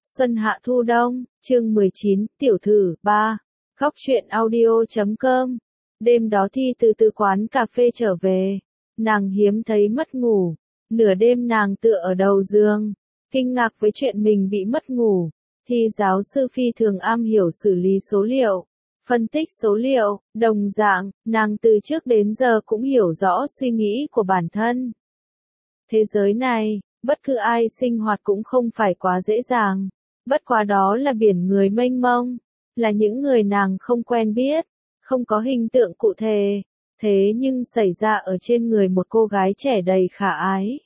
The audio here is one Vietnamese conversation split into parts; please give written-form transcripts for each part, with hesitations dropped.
Xuân hạ thu đông, chương 19, tiểu thử, 3. Góc truyện audio.com. Đêm đó Thi từ quán cà phê trở về. Nàng hiếm thấy mất ngủ. Nửa đêm nàng tựa ở đầu giường. Kinh ngạc với chuyện mình bị mất ngủ. Thi giáo sư phi thường am hiểu xử lý số liệu. Phân tích số liệu, đồng dạng, nàng từ trước đến giờ cũng hiểu rõ suy nghĩ của bản thân. Thế giới này, bất cứ ai sinh hoạt cũng không phải quá dễ dàng. Bất quá đó là biển người mênh mông, là những người nàng không quen biết, không có hình tượng cụ thể, thế nhưng xảy ra ở trên người một cô gái trẻ đầy khả ái.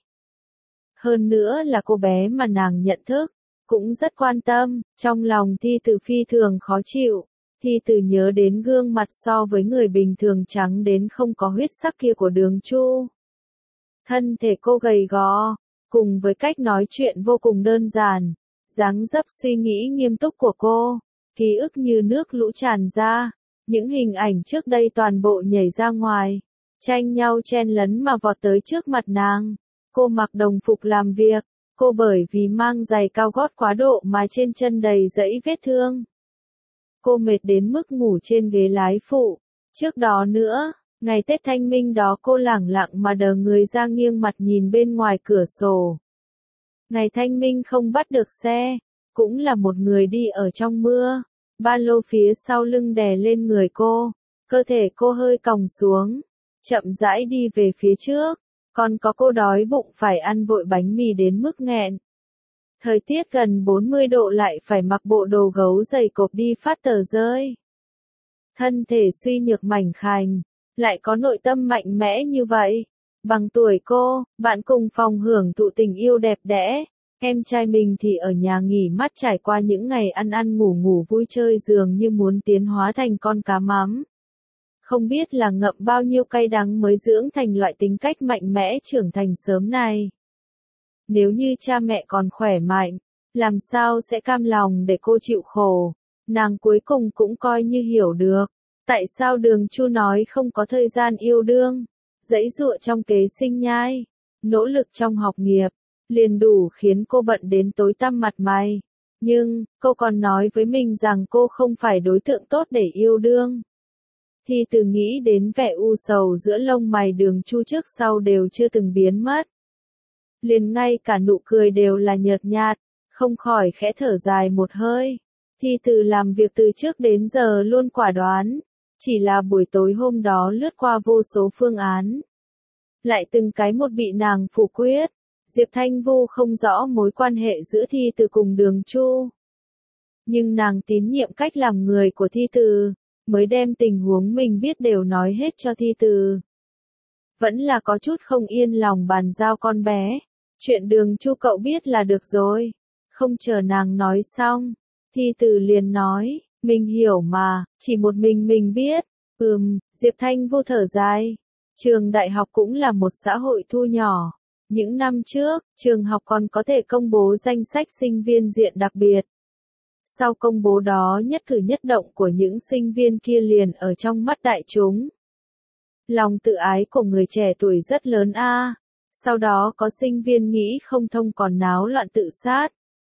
Hơn nữa là cô bé mà nàng nhận thức, cũng rất quan tâm, trong lòng Thi từ phi thường khó chịu. Thi từ nhớ đến gương mặt so với người bình thường trắng đến không có huyết sắc kia của Đường Chu. Thân thể cô gầy gò, cùng với cách nói chuyện vô cùng đơn giản, dáng dấp suy nghĩ nghiêm túc của cô, ký ức như nước lũ tràn ra, những hình ảnh trước đây toàn bộ nhảy ra ngoài, tranh nhau chen lấn mà vọt tới trước mặt nàng. Cô mặc đồng phục làm việc, cô bởi vì mang giày cao gót quá độ mà trên chân đầy dẫy vết thương. Cô mệt đến mức ngủ trên ghế lái phụ. Trước đó nữa, ngày Tết Thanh Minh đó cô lẳng lặng mà đờ người ra nghiêng mặt nhìn bên ngoài cửa sổ. Ngày Thanh Minh không bắt được xe, cũng là một người đi ở trong mưa, ba lô phía sau lưng đè lên người cô, cơ thể cô hơi còng xuống, chậm rãi đi về phía trước, còn có cô đói bụng phải ăn vội bánh mì đến mức nghẹn. Thời tiết gần 40 độ lại phải mặc bộ đồ gấu dày cộp đi phát tờ rơi. Thân thể suy nhược mảnh khảnh, lại có nội tâm mạnh mẽ như vậy. Bằng tuổi cô, bạn cùng phòng hưởng thụ tình yêu đẹp đẽ, em trai mình thì ở nhà nghỉ mát trải qua những ngày ăn ăn ngủ ngủ vui chơi dường như muốn tiến hóa thành con cá mắm. Không biết là ngậm bao nhiêu cay đắng mới dưỡng thành loại tính cách mạnh mẽ trưởng thành sớm này. Nếu như cha mẹ còn khỏe mạnh, làm sao sẽ cam lòng để cô chịu khổ, nàng cuối cùng cũng coi như hiểu được. Tại sao Đường Chu nói không có thời gian yêu đương, giãy giụa trong kế sinh nhai, nỗ lực trong học nghiệp, liền đủ khiến cô bận đến tối tăm mặt mày. Nhưng, cô còn nói với mình rằng cô không phải đối tượng tốt để yêu đương. Thì từ nghĩ đến vẻ u sầu giữa lông mày Đường Chu trước sau đều chưa từng biến mất. Liền ngay cả nụ cười đều là nhợt nhạt, không khỏi khẽ thở dài một hơi. Thì từ làm việc từ trước đến giờ luôn quả đoán. Chỉ là buổi tối hôm đó lướt qua vô số phương án. Lại từng cái một bị nàng phủ quyết. Diệp Thanh Vu không rõ mối quan hệ giữa Thi từ cùng Đường Chu. Nhưng nàng tín nhiệm cách làm người của Thi từ, mới đem tình huống mình biết đều nói hết cho Thi từ. Vẫn là có chút không yên lòng bàn giao con bé. Chuyện Đường Chu cậu biết là được rồi. Không chờ nàng nói xong, Thi từ liền nói. Mình hiểu mà, chỉ một mình biết. Diệp Thanh Vu thở dài. Trường đại học cũng là một xã hội thu nhỏ. Những năm trước, trường học còn có thể công bố danh sách sinh viên diện đặc biệt. Sau công bố đó nhất cử nhất động của những sinh viên kia liền ở trong mắt đại chúng. Lòng tự ái của người trẻ tuổi rất lớn a. Sau đó có sinh viên nghĩ không thông còn náo loạn tự sát.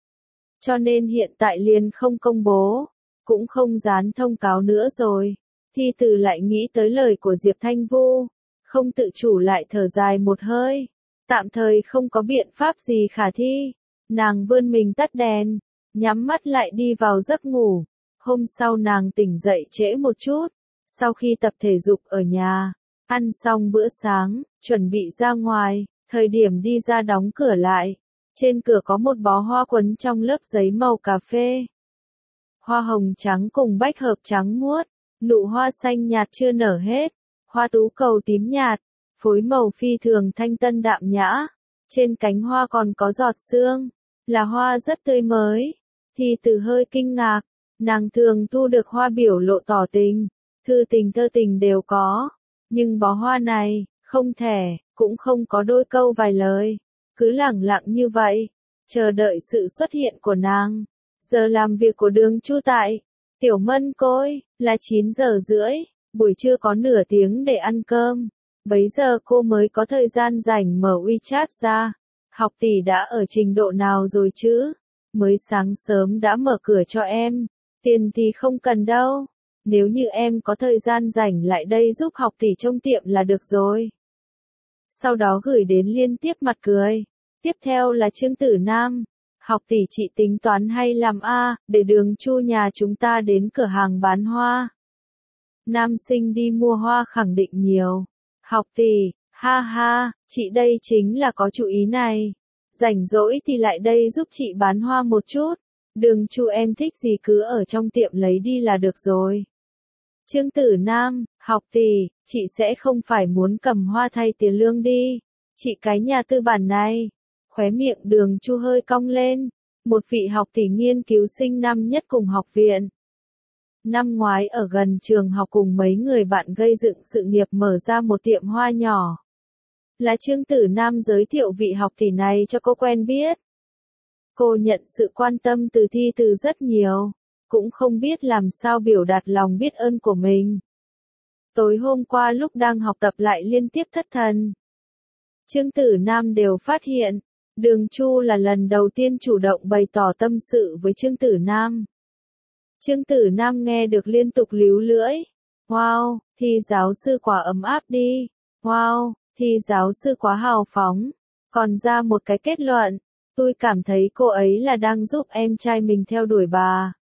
Cho nên hiện tại liền không công bố. Cũng không dán thông cáo nữa rồi. Thi từ lại nghĩ tới lời của Diệp Thanh Vu, không tự chủ lại thở dài một hơi. Tạm thời không có biện pháp gì khả thi. Nàng vươn mình tắt đèn, nhắm mắt lại đi vào giấc ngủ. Hôm sau nàng tỉnh dậy trễ một chút. Sau khi tập thể dục ở nhà, ăn xong bữa sáng, chuẩn bị ra ngoài, thời điểm đi ra đóng cửa lại. Trên cửa có một bó hoa quấn trong lớp giấy màu cà phê. Hoa hồng trắng cùng bách hợp trắng muốt, nụ hoa xanh nhạt chưa nở hết, hoa tú cầu tím nhạt, phối màu phi thường thanh tân đạm nhã, trên cánh hoa còn có giọt sương, là hoa rất tươi mới. Thì từ hơi kinh ngạc, nàng thường thu được hoa biểu lộ tỏ tình, thư tình thơ tình đều có, nhưng bó hoa này, không thẻ, cũng không có đôi câu vài lời, cứ lẳng lặng như vậy, chờ đợi sự xuất hiện của nàng. Giờ làm việc của Đường Chu tại Tiểu Mân Côi là 9 giờ rưỡi, buổi trưa có nửa tiếng để ăn cơm. Bấy giờ cô mới có thời gian rảnh mở WeChat ra. Học tỷ đã ở trình độ nào rồi chứ? Mới sáng sớm đã mở cửa cho em, tiền thì không cần đâu. Nếu như em có thời gian rảnh lại đây giúp học tỷ trông tiệm là được rồi. Sau đó gửi đến liên tiếp mặt cười. Tiếp theo là Trương Tử Nam. Học tỷ chị tính toán hay làm a, để Đường Chu nhà chúng ta đến cửa hàng bán hoa. Nam sinh đi mua hoa khẳng định nhiều. Học tỷ, ha ha, chị đây chính là có chủ ý này. Rảnh rỗi thì lại đây giúp chị bán hoa một chút. Đường Chu em thích gì cứ ở trong tiệm lấy đi là được rồi. Trương Tử Nam, học tỷ, chị sẽ không phải muốn cầm hoa thay tiền lương đi. Chị cái nhà tư bản này. Khóe miệng Đường Chu hơi cong lên. Một vị học tỷ nghiên cứu sinh năm nhất cùng học viện. Năm ngoái ở gần trường học cùng mấy người bạn gây dựng sự nghiệp mở ra một tiệm hoa nhỏ. Là Trương Tử Nam giới thiệu vị học tỷ này cho cô quen biết. Cô nhận sự quan tâm từ Thi Từ rất nhiều, cũng không biết làm sao biểu đạt lòng biết ơn của mình. Tối hôm qua lúc đang học tập lại liên tiếp thất thần. Trương Tử Nam đều phát hiện, Đường Chu là lần đầu tiên chủ động bày tỏ tâm sự với Trương Tử Nam. Trương Tử Nam nghe được liên tục líu lưỡi. Wow, Thi giáo sư quá ấm áp đi. Wow, Thi giáo sư quá hào phóng. Còn ra một cái kết luận. Tôi cảm thấy cô ấy là đang giúp em trai mình theo đuổi bà.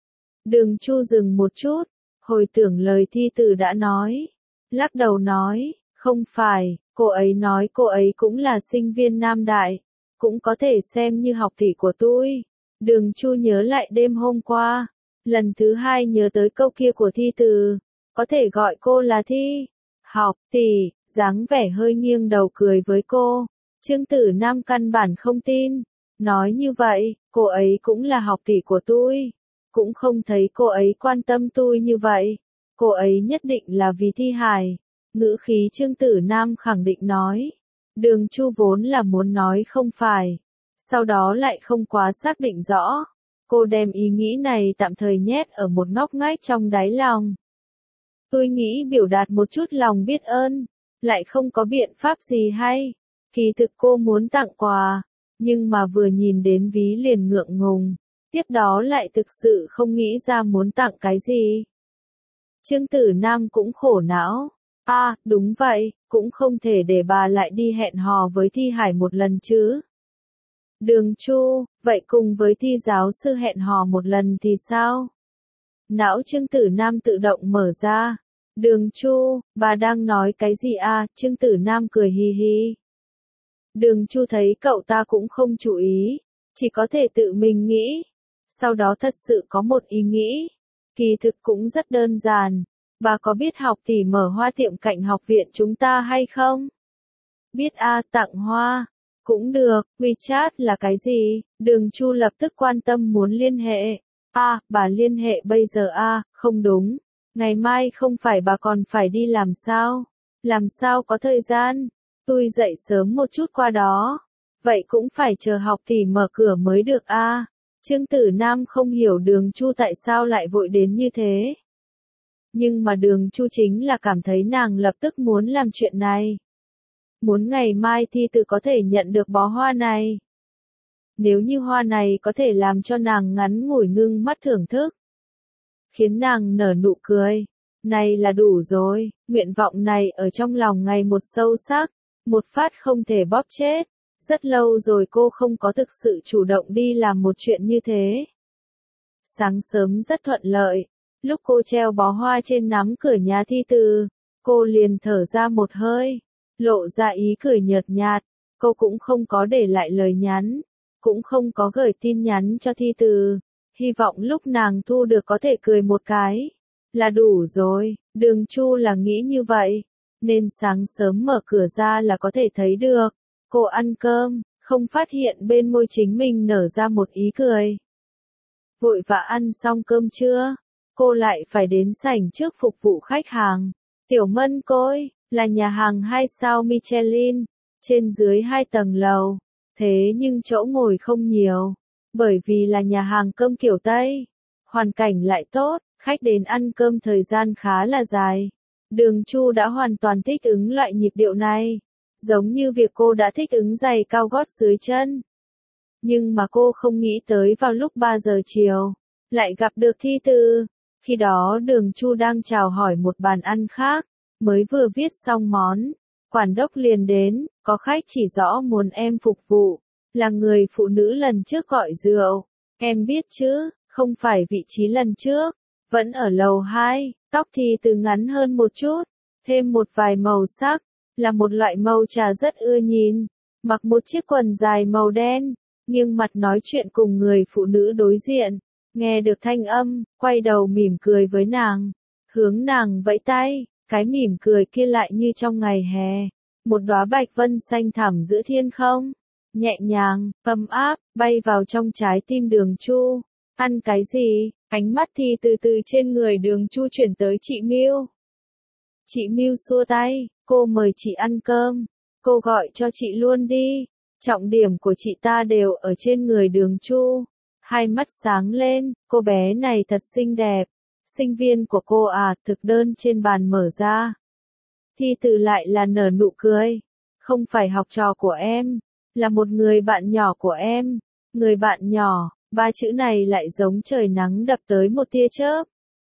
Đường Chu dừng một chút, hồi tưởng lời Thi Từ đã nói. Lắc đầu nói, không phải, cô ấy nói cô ấy cũng là sinh viên Nam Đại, cũng có thể xem như học tỷ của tôi. Đường Chu nhớ lại đêm hôm qua, lần thứ hai nhớ tới câu kia của Thi Từ, có thể gọi cô là Thi. Học tỷ, dáng vẻ hơi nghiêng đầu cười với cô. Trương Tử Nam căn bản không tin, nói như vậy, cô ấy cũng là học tỷ của tôi, cũng không thấy cô ấy quan tâm tôi như vậy, cô ấy nhất định là vì Thi Hải. Ngữ khí Trương Tử Nam khẳng định nói. Đường Chu vốn là muốn nói không phải, sau đó lại không quá xác định rõ. Cô đem ý nghĩ này tạm thời nhét ở một ngóc ngách trong đáy lòng. Tôi nghĩ biểu đạt một chút lòng biết ơn, lại không có biện pháp gì hay. Kỳ thực cô muốn tặng quà, nhưng mà vừa nhìn đến ví liền ngượng ngùng, tiếp đó lại thực sự không nghĩ ra muốn tặng cái gì. Trương Tử Nam cũng khổ não. Đúng vậy, cũng không thể để bà lại đi hẹn hò với Thi Hải một lần chứ. Đường Chu, vậy cùng với Thi giáo sư hẹn hò một lần thì sao? Não Trương Tử Nam tự động mở ra. Đường Chu, bà đang nói cái gì à? Trương Tử Nam cười hi hi. Đường Chu thấy cậu ta cũng không chú ý, chỉ có thể tự mình nghĩ. Sau đó thật sự có một ý nghĩ. Kỳ thực cũng rất đơn giản. Bà có biết học tỷ mở hoa tiệm cạnh học viện chúng ta hay không? Biết tặng hoa. Cũng được, WeChat là cái gì? Đường Chu lập tức quan tâm muốn liên hệ. Bà liên hệ bây giờ không đúng. Ngày mai không phải bà còn phải đi làm sao? Làm sao có thời gian? Tôi dậy sớm một chút qua đó. Vậy cũng phải chờ học tỷ mở cửa mới được Trương Tử Nam không hiểu Đường Chu tại sao lại vội đến như thế. Nhưng mà Đường Chu chính là cảm thấy nàng lập tức muốn làm chuyện này. Muốn ngày mai Thi Từ có thể nhận được bó hoa này. Nếu như hoa này có thể làm cho nàng ngắn ngủi ngưng mắt thưởng thức, khiến nàng nở nụ cười, này là đủ rồi. Nguyện vọng này ở trong lòng ngày một sâu sắc, một phát không thể bóp chết. Rất lâu rồi cô không có thực sự chủ động đi làm một chuyện như thế. Sáng sớm rất thuận lợi, lúc cô treo bó hoa trên nắm cửa nhà Thi Từ, cô liền thở ra một hơi, lộ ra ý cười nhợt nhạt. Cô cũng không có để lại lời nhắn, cũng không có gửi tin nhắn cho Thi Từ, hy vọng lúc nàng thu được có thể cười một cái là đủ rồi. Đường Chu là nghĩ như vậy, nên sáng sớm mở cửa ra là có thể thấy được. Cô ăn cơm, không phát hiện bên môi chính mình nở ra một ý cười. Vội vã ăn xong cơm trưa, cô lại phải đến sảnh trước phục vụ khách hàng. Tiểu Mân Côi, là nhà hàng 2 sao Michelin, trên dưới 2 tầng lầu. Thế nhưng chỗ ngồi không nhiều, bởi vì là nhà hàng cơm kiểu Tây. Hoàn cảnh lại tốt, khách đến ăn cơm thời gian khá là dài. Đường Chu đã hoàn toàn thích ứng loại nhịp điệu này, giống như việc cô đã thích ứng giày cao gót dưới chân. Nhưng mà cô không nghĩ tới vào lúc 3 giờ chiều, lại gặp được Thi Từ. Khi đó Đường Chu đang chào hỏi một bàn ăn khác, mới vừa viết xong món. Quản đốc liền đến, có khách chỉ rõ muốn em phục vụ, là người phụ nữ lần trước gọi rượu. Em biết chứ, không phải vị trí lần trước, vẫn ở lầu 2, tóc Thi Từ ngắn hơn một chút, thêm một vài màu sắc, là một loại màu trà rất ưa nhìn, mặc một chiếc quần dài màu đen, nghiêng mặt nói chuyện cùng người phụ nữ đối diện, nghe được thanh âm, quay đầu mỉm cười với nàng, hướng nàng vẫy tay, cái mỉm cười kia lại như trong ngày hè, một đóa bạch vân xanh thẳm giữa thiên không, nhẹ nhàng, ấm áp, bay vào trong trái tim Đường Chu. Ăn cái gì? Ánh mắt Thi từ từ trên người Đường Chu chuyển tới chị Miu. Chị Miu xua tay, cô mời chị ăn cơm, cô gọi cho chị luôn đi. Trọng điểm của chị ta đều ở trên người Đường Chu. Hai mắt sáng lên, cô bé này thật xinh đẹp. Sinh viên của cô à, thực đơn trên bàn mở ra. Thi từ lại là nở nụ cười. Không phải học trò của em, là một người bạn nhỏ của em. Người bạn nhỏ, ba chữ này lại giống trời nắng đập tới một tia chớp.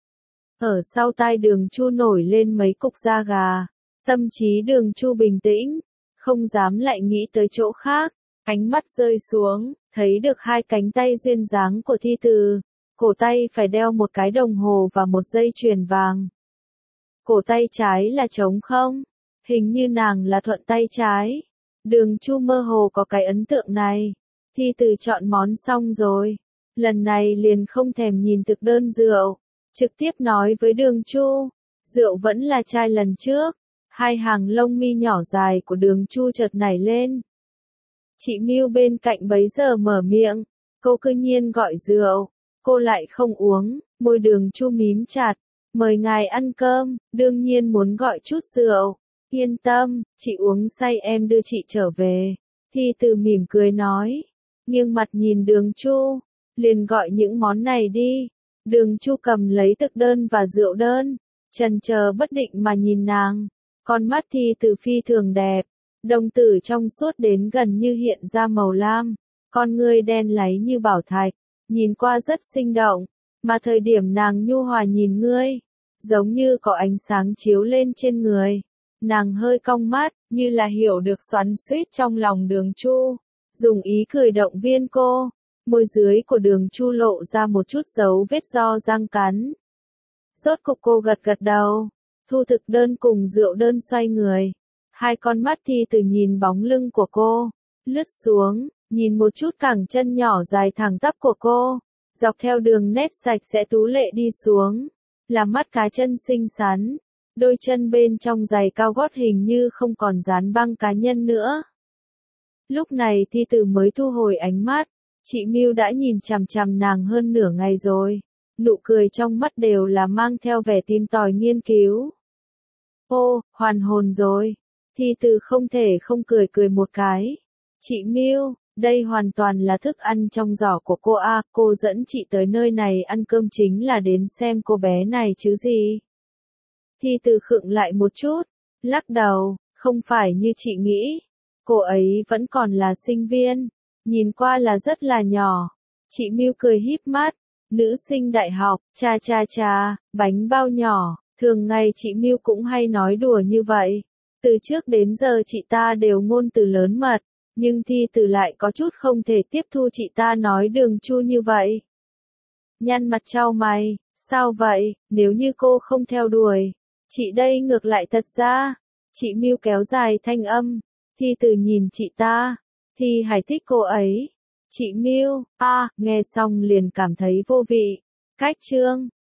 Ở sau tai Đường Chu nổi lên mấy cục da gà. Tâm trí Đường Chu bình tĩnh, không dám lại nghĩ tới chỗ khác. Ánh mắt rơi xuống, thấy được hai cánh tay duyên dáng của Thi Từ. Cổ tay phải đeo một cái đồng hồ và một dây chuyền vàng. Cổ tay trái là trống không? Hình như nàng là thuận tay trái. Đường Chu mơ hồ có cái ấn tượng này. Thi Từ chọn món xong rồi. Lần này liền không thèm nhìn thực đơn rượu. Trực tiếp nói với Đường Chu. Rượu vẫn là chai lần trước. Hai hàng lông mi nhỏ dài của Đường Chu chợt nảy lên. Chị Miu bên cạnh bấy giờ mở miệng. Cô cứ nhiên gọi rượu. Cô lại không uống. Môi Đường Chu mím chặt. Mời ngài ăn cơm. Đương nhiên muốn gọi chút rượu. Yên tâm, chị uống say em đưa chị trở về. Thi Từ mỉm cười nói. Nghiêng mặt nhìn Đường Chu. Liền gọi những món này đi. Đường Chu cầm lấy thực đơn và rượu đơn. Chần chờ bất định mà nhìn nàng. Con mắt Thi Từ phi thường đẹp. Đồng tử trong suốt đến gần như hiện ra màu lam. Con ngươi đen láy như bảo thạch. Nhìn qua rất sinh động. Mà thời điểm nàng nhu hòa nhìn ngươi. Giống như có ánh sáng chiếu lên trên người. Nàng hơi cong mắt, như là hiểu được xoắn xuýt trong lòng Đường Chu. Dùng ý cười động viên cô. Môi dưới của Đường Chu lộ ra một chút dấu vết do răng cắn. Rốt cục cô gật gật đầu. Thu thực đơn cùng rượu đơn xoay người. Hai con mắt Thi Từ nhìn bóng lưng của cô. Lướt xuống, nhìn một chút cẳng chân nhỏ dài thẳng tắp của cô. Dọc theo đường nét sạch sẽ tú lệ đi xuống. Là mắt cá chân xinh xắn. Đôi chân bên trong giày cao gót hình như không còn dán băng cá nhân nữa. Lúc này Thi Từ mới thu hồi ánh mắt. Chị Miu đã nhìn chằm chằm nàng hơn nửa ngày rồi. Nụ cười trong mắt đều là mang theo vẻ tìm tòi nghiên cứu. Ô, hoàn hồn rồi. Thi Từ không thể không cười cười một cái. Chị Miu, đây hoàn toàn là thức ăn trong giỏ của cô a, cô dẫn chị tới nơi này ăn cơm chính là đến xem cô bé này chứ gì. Thi Từ khựng lại một chút, lắc đầu, không phải như chị nghĩ. Cô ấy vẫn còn là sinh viên, nhìn qua là rất là nhỏ. Chị Miu cười híp mắt, nữ sinh đại học, cha cha cha, bánh bao nhỏ, thường ngày chị Miu cũng hay nói đùa như vậy. Từ trước đến giờ chị ta đều ngôn từ lớn mật, nhưng Thi Từ lại có chút không thể tiếp thu chị ta nói Đường Chu như vậy. Nhăn mặt chau mày, sao vậy, nếu như cô không theo đuổi, chị đây ngược lại thật ra. Chị Miu kéo dài thanh âm, Thi Từ nhìn chị ta, Thi Hải thích cô ấy. Chị Miu, nghe xong liền cảm thấy vô vị. Cách chương